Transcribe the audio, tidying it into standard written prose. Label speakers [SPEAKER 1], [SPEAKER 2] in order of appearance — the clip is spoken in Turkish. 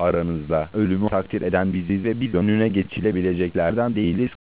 [SPEAKER 1] aranızda. Ölümü takdir eden biziz ve biz önüne geçilebileceklerden değiliz.